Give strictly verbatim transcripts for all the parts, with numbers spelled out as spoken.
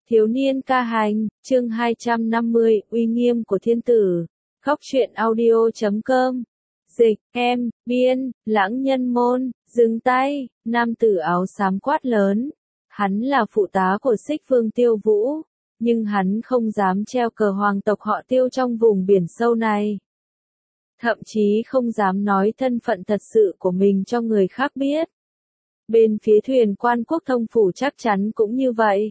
Thiếu niên ca hành, chương hai trăm năm mươi, uy nghiêm của thiên tử. Góc truyện audio chấm com. Dịch, em, biên, lãng nhân môn, dừng tay, nam tử áo xám quát lớn. Hắn là phụ tá của Xích Vương Tiêu Vũ, nhưng hắn không dám treo cờ hoàng tộc họ Tiêu trong vùng biển sâu này. Thậm chí không dám nói thân phận thật sự của mình cho người khác biết. Bên phía thuyền quan quốc thông phủ chắc chắn cũng như vậy.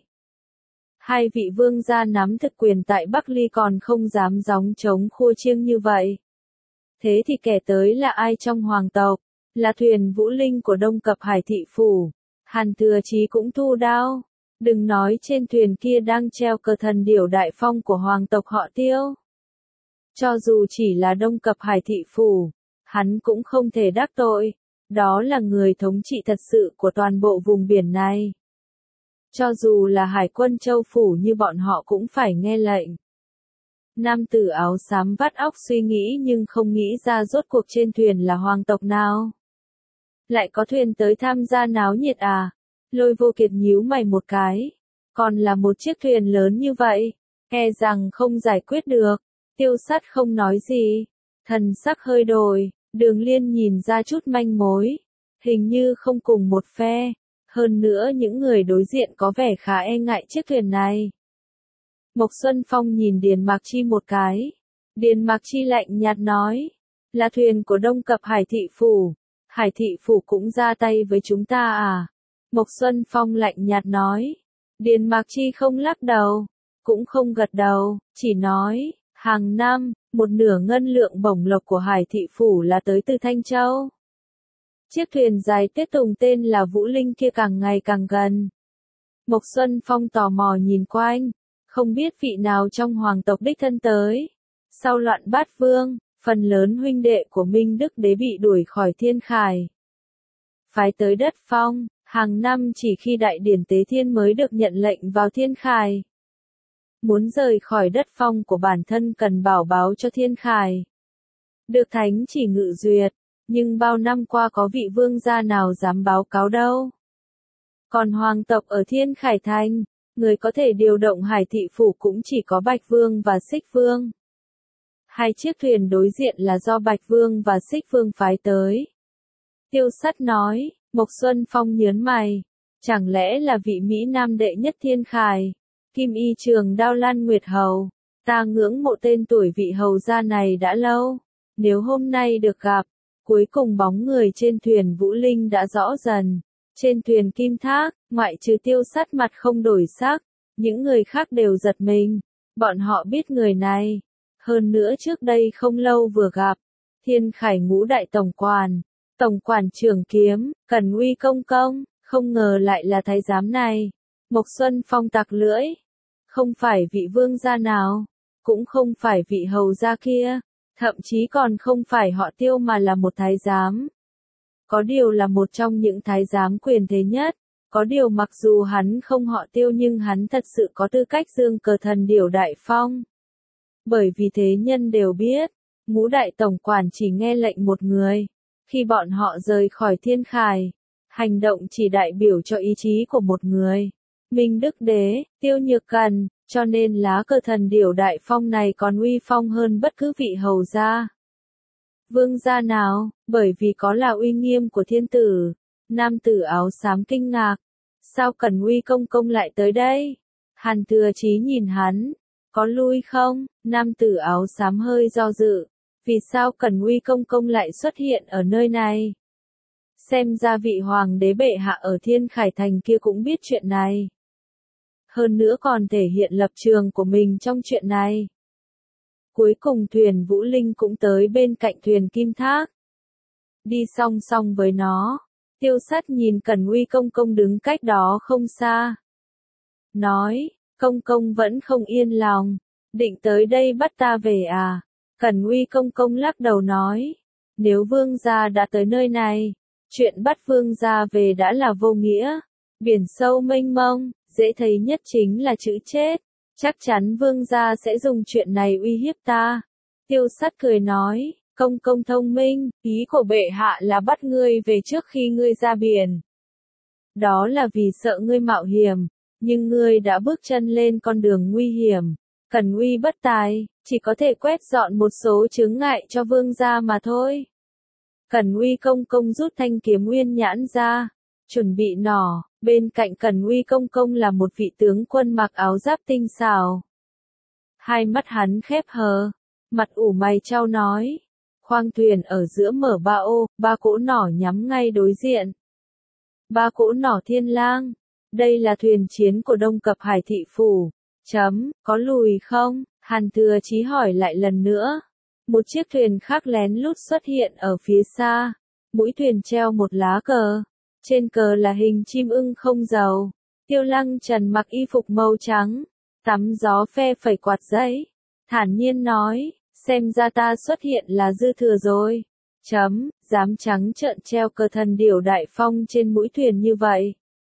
Hai vị vương gia nắm thực quyền tại Bắc Ly còn không dám gióng trống khua chiêng như vậy. Thế thì kẻ tới là ai trong hoàng tộc? Là thuyền Vũ Linh của Đông Cập Hải thị phủ. Hàn Thừa Chí cũng thu đao. Đừng nói trên thuyền kia đang treo cờ thần điểu đại phong của hoàng tộc họ Tiêu. Cho dù chỉ là Đông Cập Hải thị phủ, hắn cũng không thể đắc tội. Đó là người thống trị thật sự của toàn bộ vùng biển này. Cho dù là hải quân châu phủ như bọn họ cũng phải nghe lệnh. Nam tử áo xám vắt óc suy nghĩ nhưng không nghĩ ra rốt cuộc trên thuyền là hoàng tộc nào. Lại có thuyền tới tham gia náo nhiệt à? Lôi Vô Kiệt nhíu mày một cái. Còn là một chiếc thuyền lớn như vậy, e rằng không giải quyết được. Tiêu Sắt không nói gì. Thần sắc hơi đổi, Đường Liên nhìn ra chút manh mối. Hình như không cùng một phe. Hơn nữa những người đối diện có vẻ khá e ngại chiếc thuyền này. Mộc Xuân Phong nhìn Điền Mạc Chi một cái. Điền Mạc Chi lạnh nhạt nói. Là thuyền của Đông Cập Hải thị phủ. Hải thị phủ cũng ra tay với chúng ta à? Mộc Xuân Phong lạnh nhạt nói. Điền Mạc Chi không lắc đầu. Cũng không gật đầu. Chỉ nói. Hàng năm, một nửa ngân lượng bổng lộc của Hải thị phủ là tới từ Thanh Châu. Chiếc thuyền dài tiết tùng tên là Vũ Linh kia càng ngày càng gần. Mộc Xuân Phong tò mò nhìn quanh, không biết vị nào trong hoàng tộc đích thân tới. Sau loạn bát vương, phần lớn huynh đệ của Minh Đức Đế bị đuổi khỏi Thiên Khải. Phái tới đất Phong, hàng năm chỉ khi đại điển tế thiên mới được nhận lệnh vào Thiên Khải. Muốn rời khỏi đất Phong của bản thân cần bảo báo cho Thiên Khải. Được thánh chỉ ngự duyệt. Nhưng bao năm qua có vị vương gia nào dám báo cáo đâu. Còn hoàng tộc ở Thiên Khải Thành, người có thể điều động Hải thị phủ cũng chỉ có Bạch Vương và Xích Vương. Hai chiếc thuyền đối diện là do Bạch Vương và Xích Vương phái tới. Tiêu Sắt nói, Mộc Xuân Phong nhớn mày. Chẳng lẽ là vị Mỹ Nam đệ nhất Thiên Khải, Kim Y Trường Đao Lan Nguyệt Hầu. Ta ngưỡng mộ tên tuổi vị hầu gia này đã lâu. Nếu hôm nay được gặp. Cuối cùng bóng người trên thuyền Vũ Linh đã rõ dần. Trên thuyền Kim Thác, ngoại trừ Tiêu Sắt mặt không đổi sắc, những người khác đều giật mình. Bọn họ biết người này. Hơn nữa trước đây không lâu vừa gặp. Thiên Khải ngũ đại tổng quản, tổng quản trưởng kiếm, Cần Uy công công, không ngờ lại là thái giám này. Mộc Xuân Phong tặc lưỡi. Không phải vị vương gia nào, cũng không phải vị hầu gia kia. Thậm chí còn không phải họ Tiêu mà là một thái giám. Có điều là một trong những thái giám quyền thế nhất. Có điều mặc dù hắn không họ Tiêu nhưng hắn thật sự có tư cách dương cờ thần điểu đại phong. Bởi vì thế nhân đều biết, ngũ đại tổng quản chỉ nghe lệnh một người. Khi bọn họ rời khỏi Thiên Khải, hành động chỉ đại biểu cho ý chí của một người. Minh Đức Đế, Tiêu Nhược Cần. Cho nên lá cờ thần điểu đại phong này còn uy phong hơn bất cứ vị hầu gia. Vương gia nào, bởi vì có là uy nghiêm của thiên tử. Nam tử áo xám kinh ngạc. Sao Cần Uy công công lại tới đây? Hàn Thừa Chí nhìn hắn. Có lui không? Nam tử áo xám hơi do dự. Vì sao Cần Uy công công lại xuất hiện ở nơi này? Xem ra vị hoàng đế bệ hạ ở Thiên Khải Thành kia cũng biết chuyện này. Hơn nữa còn thể hiện lập trường của mình trong chuyện này. Cuối cùng thuyền Vũ Linh cũng tới bên cạnh thuyền Kim Thác. Đi song song với nó, Tiêu Sắt nhìn Cần Uy công công đứng cách đó không xa. Nói, công công vẫn không yên lòng, định tới đây bắt ta về à? Cần Uy công công lắc đầu nói, nếu vương gia đã tới nơi này, chuyện bắt vương gia về đã là vô nghĩa. Biển sâu mênh mông. Dễ thấy nhất chính là chữ chết. Chắc chắn vương gia sẽ dùng chuyện này uy hiếp ta. Tiêu Sắt cười nói, công công thông minh, ý của bệ hạ là bắt ngươi về trước khi ngươi ra biển. Đó là vì sợ ngươi mạo hiểm. nhưng ngươi đã bước chân lên con đường nguy hiểm. Cẩn Uy bất tài, chỉ có thể quét dọn một số chướng ngại cho vương gia mà thôi. Cẩn Uy công công rút thanh kiếm nguyên nhãn ra, chuẩn bị nỏ, bên cạnh Cẩn Uy công công là một vị tướng quân mặc áo giáp tinh xảo. Hai mắt hắn khép hờ, mặt ủ mày chau nói. Khoang thuyền ở giữa mở ba ô, ba cỗ nỏ nhắm ngay đối diện. Ba cỗ nỏ thiên lang, đây là thuyền chiến của Đông Cập Hải thị phủ. Chấm, có lùi không? Hàn Thừa Chí hỏi lại lần nữa. Một chiếc thuyền khác lén lút xuất hiện ở phía xa. Mũi thuyền treo một lá cờ. Trên cờ là hình chim ưng không dầu. Tiêu Lăng Trần mặc y phục màu trắng, tắm gió phe phẩy quạt giấy. Thản nhiên nói, xem ra ta xuất hiện là dư thừa rồi. Chấm, dám trắng trợn treo cờ thần điểu đại phong trên mũi thuyền như vậy.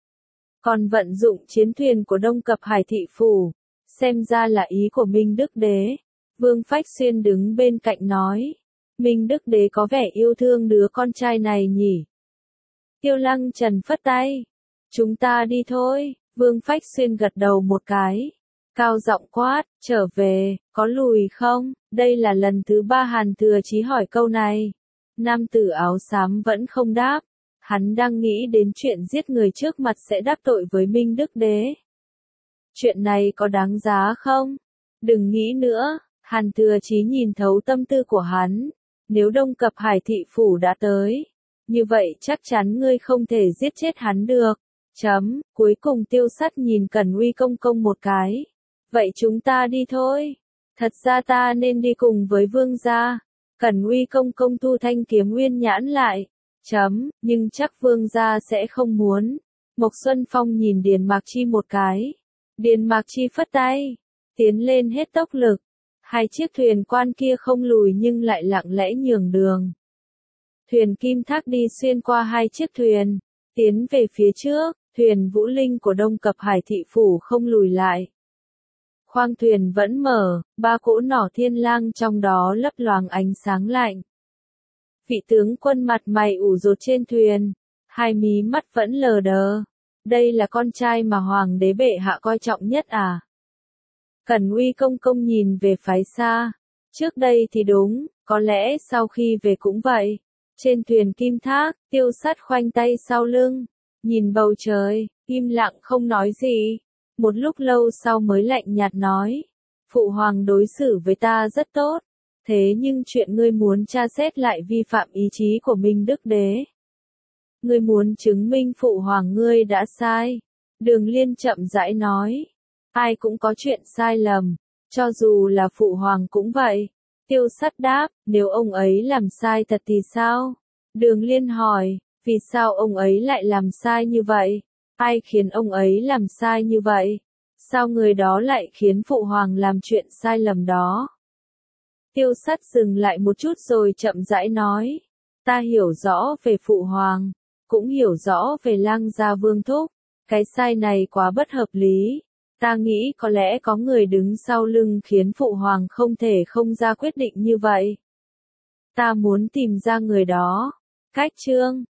Còn vận dụng chiến thuyền của Đông Cập Hải thị phủ, xem ra là ý của Minh Đức Đế. Vương Phách Xuyên đứng bên cạnh nói, Minh Đức Đế có vẻ yêu thương đứa con trai này nhỉ. Tiêu Lăng Trần phất tay, chúng ta đi thôi. Vương Phách Xuyên gật đầu một cái, cao giọng quát, trở về, có lùi không? Đây là lần thứ ba Hàn Thừa Chí hỏi câu này. Nam tử áo xám vẫn không đáp. Hắn đang nghĩ đến chuyện giết người trước mặt sẽ đáp tội với Minh Đức Đế. Chuyện này có đáng giá không? Đừng nghĩ nữa. Hàn Thừa Chí nhìn thấu tâm tư của hắn. Nếu Đông Cập Hải thị phủ đã tới, như vậy chắc chắn ngươi không thể giết chết hắn được. Chấm, cuối cùng Tiêu Sắt nhìn Cẩn Uy công công một cái. Vậy chúng ta đi thôi. Thật ra ta nên đi cùng với vương gia. Cẩn Uy công công thu thanh kiếm nguyên nhãn lại. Chấm, nhưng chắc vương gia sẽ không muốn. Mộc Xuân Phong nhìn Điền Mạc Chi một cái. Điền Mạc Chi phất tay, tiến lên hết tốc lực. Hai chiếc thuyền quan kia không lùi nhưng lại lặng lẽ nhường đường. Thuyền Kim Thác đi xuyên qua hai chiếc thuyền, tiến về phía trước. Thuyền Vũ Linh của Đông Cập Hải thị phủ không lùi lại. Khoang thuyền vẫn mở, ba cỗ nỏ thiên lang trong đó lấp loáng ánh sáng lạnh. Vị tướng quân mặt mày ủ rột trên thuyền, hai mí mắt vẫn lờ đờ. Đây là con trai mà hoàng đế bệ hạ coi trọng nhất à? Cẩn Uy công công nhìn về phái xa. Trước đây thì đúng, có lẽ sau khi về cũng vậy. Trên thuyền Kim Thác, Tiêu Sắt khoanh tay sau lưng, nhìn bầu trời, im lặng không nói gì. Một lúc lâu sau mới lạnh nhạt nói, phụ hoàng đối xử với ta rất tốt, thế nhưng chuyện ngươi muốn tra xét lại vi phạm ý chí của Minh Đức Đế. Ngươi muốn chứng minh phụ hoàng ngươi đã sai. Đường Liên chậm rãi nói, ai cũng có chuyện sai lầm, cho dù là phụ hoàng cũng vậy. Tiêu Sắt đáp, nếu ông ấy làm sai thật thì sao? Đường Liên hỏi, vì sao ông ấy lại làm sai như vậy? Ai khiến ông ấy làm sai như vậy? Sao người đó lại khiến phụ hoàng làm chuyện sai lầm đó? Tiêu Sắt dừng lại một chút rồi chậm rãi nói, ta hiểu rõ về phụ hoàng, cũng hiểu rõ về Lang gia Vương thúc, cái sai này quá bất hợp lý. Ta nghĩ có lẽ có người đứng sau lưng khiến phụ hoàng không thể không ra quyết định như vậy. Ta muốn tìm ra người đó. Cách chương